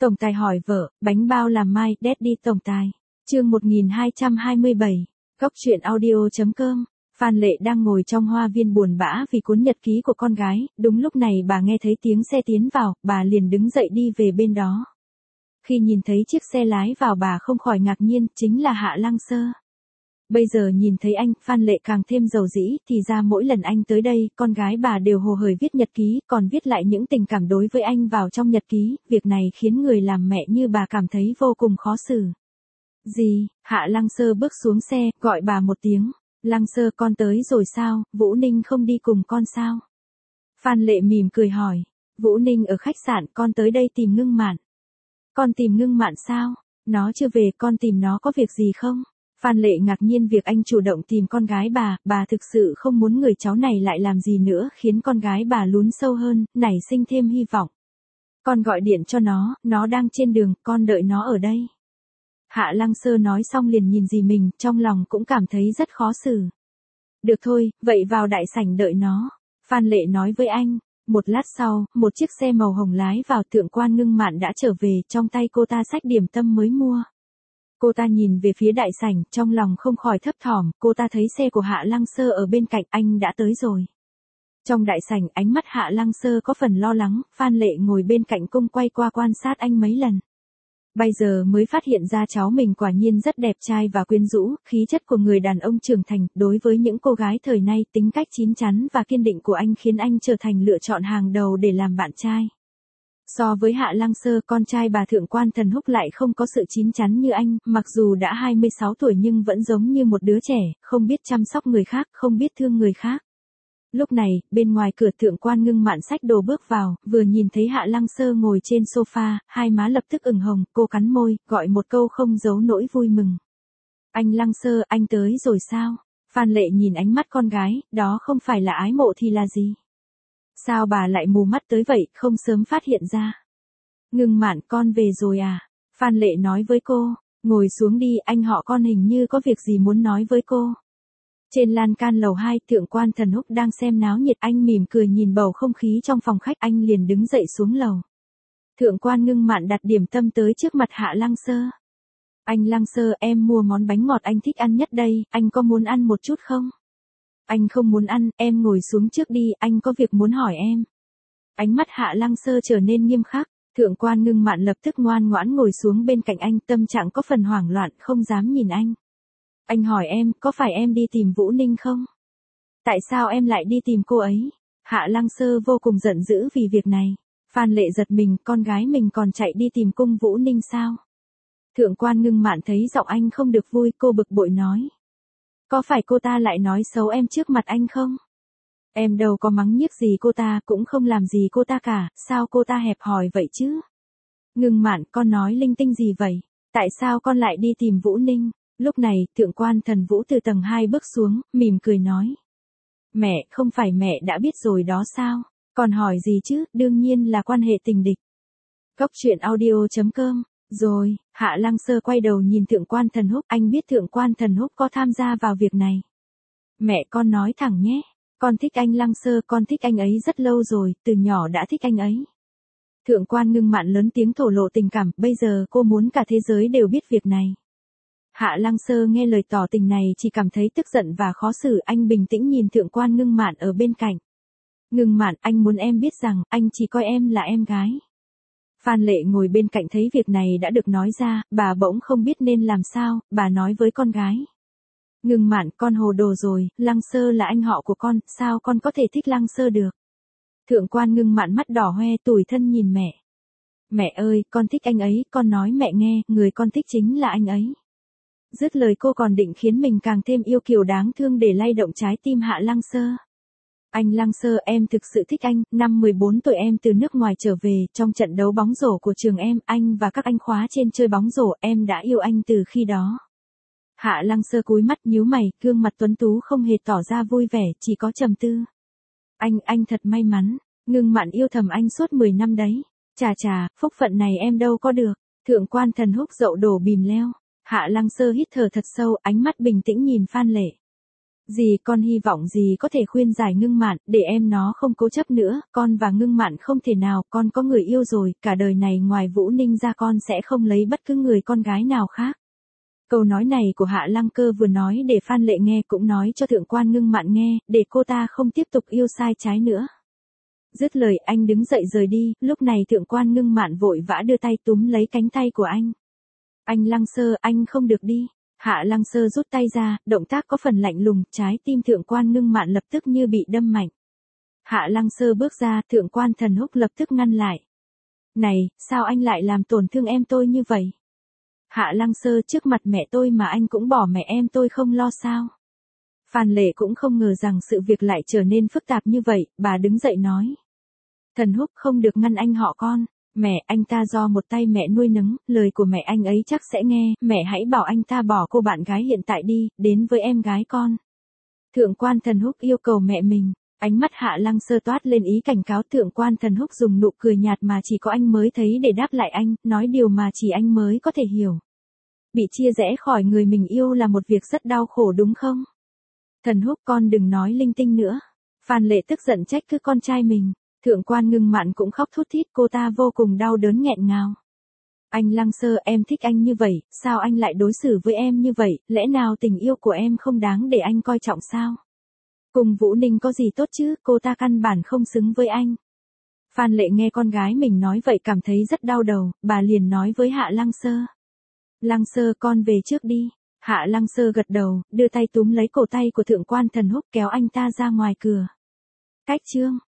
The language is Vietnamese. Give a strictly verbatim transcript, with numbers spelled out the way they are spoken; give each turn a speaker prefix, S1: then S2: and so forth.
S1: Tổng tài hỏi vợ, bánh bao làm mai, Daddy tổng tài. Chương một nghìn hai trăm hai mươi bảy. Góc truyện audio.com. Phan Lệ đang ngồi trong hoa viên buồn bã vì cuốn nhật ký của con gái, đúng lúc này bà nghe thấy tiếng xe tiến vào, bà liền đứng dậy đi về bên đó. Khi nhìn thấy chiếc xe lái vào bà không khỏi ngạc nhiên, chính là Hạ Lăng Sơ. Bây giờ nhìn thấy anh, Phan Lệ càng thêm dầu dĩ, thì ra mỗi lần anh tới đây, con gái bà đều hồ hởi viết nhật ký, còn viết lại những tình cảm đối với anh vào trong nhật ký, việc này khiến người làm mẹ như bà cảm thấy vô cùng khó xử. Gì? Hạ Lăng Sơ bước xuống xe, gọi bà một tiếng. Lăng Sơ, con tới rồi sao, Vũ Ninh không đi cùng con sao? Phan Lệ mỉm cười hỏi. Vũ Ninh ở khách sạn, con tới đây tìm Ngưng Mạn. Con tìm Ngưng Mạn sao? Nó chưa về, con tìm nó có việc gì không? Phan Lệ ngạc nhiên việc anh chủ động tìm con gái bà, bà thực sự không muốn người cháu này lại làm gì nữa, khiến con gái bà lún sâu hơn, nảy sinh thêm hy vọng. Con gọi điện cho nó, nó đang trên đường, con đợi nó ở đây. Hạ Lăng Sơ nói xong liền nhìn dì mình, trong lòng cũng cảm thấy rất khó xử. Được thôi, vậy vào đại sảnh đợi nó. Phan Lệ nói với anh. Một lát sau, một chiếc xe màu hồng lái vào, Thượng quan Ngưng Mạn đã trở về, trong tay cô ta xách điểm tâm mới mua. Cô ta nhìn về phía đại sảnh, trong lòng không khỏi thấp thỏm, cô ta thấy xe của Hạ Lăng Sơ ở bên cạnh, anh đã tới rồi. Trong đại sảnh, ánh mắt Hạ Lăng Sơ có phần lo lắng, Phan Lệ ngồi bên cạnh cung quay qua quan sát anh mấy lần. Bây giờ mới phát hiện ra cháu mình quả nhiên rất đẹp trai và quyến rũ, khí chất của người đàn ông trưởng thành, đối với những cô gái thời nay, tính cách chín chắn và kiên định của anh khiến anh trở thành lựa chọn hàng đầu để làm bạn trai. So với Hạ Lăng Sơ, con trai bà Thượng quan Thần Húc lại không có sự chín chắn như anh, mặc dù đã hai mươi sáu tuổi nhưng vẫn giống như một đứa trẻ, không biết chăm sóc người khác, không biết thương người khác. Lúc này, bên ngoài cửa Thượng quan Ngưng Mạn xách đồ bước vào, vừa nhìn thấy Hạ Lăng Sơ ngồi trên sofa, hai má lập tức ửng hồng, cô cắn môi, gọi một câu không giấu nỗi vui mừng. Anh Lăng Sơ, anh tới rồi sao? Phan Lệ nhìn ánh mắt con gái, đó không phải là ái mộ thì là gì? Sao bà lại mù mắt tới vậy, không sớm phát hiện ra? Ngưng Mạn, con về rồi à? Phan Lệ nói với cô, ngồi xuống đi, anh họ con hình như có việc gì muốn nói với cô. Trên lan can lầu hai, Thượng quan Thần Húc đang xem náo nhiệt, anh mỉm cười nhìn bầu không khí trong phòng khách, anh liền đứng dậy xuống lầu. Thượng quan Ngưng Mạn đặt điểm tâm tới trước mặt Hạ Lăng Sơ. Anh Lăng Sơ, em mua món bánh ngọt anh thích ăn nhất đây, anh có muốn ăn một chút không? Anh không muốn ăn, em ngồi xuống trước đi, anh có việc muốn hỏi em. Ánh mắt Hạ Lăng Sơ trở nên nghiêm khắc, Thượng quan Ngưng Mạn lập tức ngoan ngoãn ngồi xuống bên cạnh anh, tâm trạng có phần hoảng loạn, không dám nhìn anh. Anh hỏi em, có phải em đi tìm Vũ Ninh không? Tại sao em lại đi tìm cô ấy? Hạ Lăng Sơ vô cùng giận dữ vì việc này. Phan Lệ giật mình, con gái mình còn chạy đi tìm cung Vũ Ninh sao? Thượng quan Ngưng Mạn thấy giọng anh không được vui, cô bực bội nói. Có phải cô ta lại nói xấu em trước mặt anh không? Em đâu có mắng nhiếc gì cô ta, cũng không làm gì cô ta cả, sao cô ta hẹp hòi vậy chứ? Ngưng Mạn, con nói linh tinh gì vậy? Tại sao con lại đi tìm Vũ Ninh? Lúc này, Thượng quan Thần Vũ từ tầng hai bước xuống, mỉm cười nói. Mẹ, không phải mẹ đã biết rồi đó sao? Còn hỏi gì chứ, đương nhiên là quan hệ tình địch. Góc truyện audio.com. Rồi, Hạ Lăng Sơ quay đầu nhìn Thượng quan Thần Húc, anh biết Thượng quan Thần Húc có tham gia vào việc này. Mẹ con nói thẳng nhé, con thích anh Lăng Sơ, con thích anh ấy rất lâu rồi, từ nhỏ đã thích anh ấy. Thượng quan Ngưng Mạn lớn tiếng thổ lộ tình cảm, bây giờ cô muốn cả thế giới đều biết việc này. Hạ Lăng Sơ nghe lời tỏ tình này chỉ cảm thấy tức giận và khó xử, anh bình tĩnh nhìn Thượng quan Ngưng Mạn ở bên cạnh. Ngưng Mạn, anh muốn em biết rằng, anh chỉ coi em là em gái. Phan Lệ ngồi bên cạnh thấy việc này đã được nói ra, bà bỗng không biết nên làm sao, bà nói với con gái. Ngưng Mạn, con hồ đồ rồi, Lăng Sơ là anh họ của con, sao con có thể thích Lăng Sơ được? Thượng quan Ngưng Mạn mắt đỏ hoe, tủi thân nhìn mẹ. Mẹ ơi, con thích anh ấy, con nói mẹ nghe, người con thích chính là anh ấy. Dứt lời cô còn định khiến mình càng thêm yêu kiều đáng thương để lay động trái tim Hạ Lăng Sơ. Anh Lăng Sơ, em thực sự thích anh, năm mười bốn tuổi em từ nước ngoài trở về, trong trận đấu bóng rổ của trường em, anh và các anh khóa trên chơi bóng rổ, em đã yêu anh từ khi đó. Hạ Lăng Sơ cúi mắt nhíu mày, gương mặt tuấn tú không hề tỏ ra vui vẻ, chỉ có trầm tư. Anh, anh thật may mắn, Ngưng Mạn yêu thầm anh suốt mười năm đấy. Chà chà, phúc phận này em đâu có được. Thượng quan Thần Húc dậu đổ bìm leo. Hạ Lăng Sơ hít thở thật sâu, ánh mắt bình tĩnh nhìn Phan Lệ. Dì con hy vọng dì có thể khuyên giải Ngưng Mạn, để em nó không cố chấp nữa, con và Ngưng Mạn không thể nào, con có người yêu rồi, cả đời này ngoài Vũ Ninh ra con sẽ không lấy bất cứ người con gái nào khác. Câu nói này của Hạ Lăng Cơ vừa nói để Phan Lệ nghe cũng nói cho Thượng quan Ngưng Mạn nghe, để cô ta không tiếp tục yêu sai trái nữa. Dứt lời anh đứng dậy rời đi, lúc này Thượng quan Ngưng Mạn vội vã đưa tay túm lấy cánh tay của anh. Anh Lăng Sơ, anh không được đi. Hạ Lăng Sơ rút tay ra, động tác có phần lạnh lùng, trái tim Thượng quan Ngưng Mạn lập tức như bị đâm mạnh. Hạ Lăng Sơ bước ra, Thượng quan Thần Húc lập tức ngăn lại. Này, sao anh lại làm tổn thương em tôi như vậy? Hạ Lăng Sơ, trước mặt mẹ tôi mà anh cũng bỏ mẹ em tôi không lo sao? Phan Lệ cũng không ngờ rằng sự việc lại trở nên phức tạp như vậy, bà đứng dậy nói. Thần Húc không được ngăn anh họ con. Mẹ, anh ta do một tay mẹ nuôi nấng, lời của mẹ anh ấy chắc sẽ nghe, mẹ hãy bảo anh ta bỏ cô bạn gái hiện tại đi, đến với em gái con. Thượng quan Thần Húc yêu cầu mẹ mình, ánh mắt Hạ Lăng Sơ toát lên ý cảnh cáo. Thượng quan Thần Húc dùng nụ cười nhạt mà chỉ có anh mới thấy để đáp lại anh, nói điều mà chỉ anh mới có thể hiểu. Bị chia rẽ khỏi người mình yêu là một việc rất đau khổ đúng không? Thần Húc, con đừng nói linh tinh nữa. Phan Lệ tức giận trách cứ con trai mình. Thượng quan Ngưng Mạn cũng khóc thút thít, cô ta vô cùng đau đớn nghẹn ngào. Anh Lăng Sơ, em thích anh như vậy, sao anh lại đối xử với em như vậy, lẽ nào tình yêu của em không đáng để anh coi trọng sao? Cùng Vũ Ninh có gì tốt chứ, cô ta căn bản không xứng với anh. Phan Lệ nghe con gái mình nói vậy cảm thấy rất đau đầu, bà liền nói với Hạ Lăng Sơ. Lăng Sơ, con về trước đi. Hạ Lăng Sơ gật đầu, đưa tay túm lấy cổ tay của Thượng quan Thần Húc kéo anh ta ra ngoài cửa. Cách chương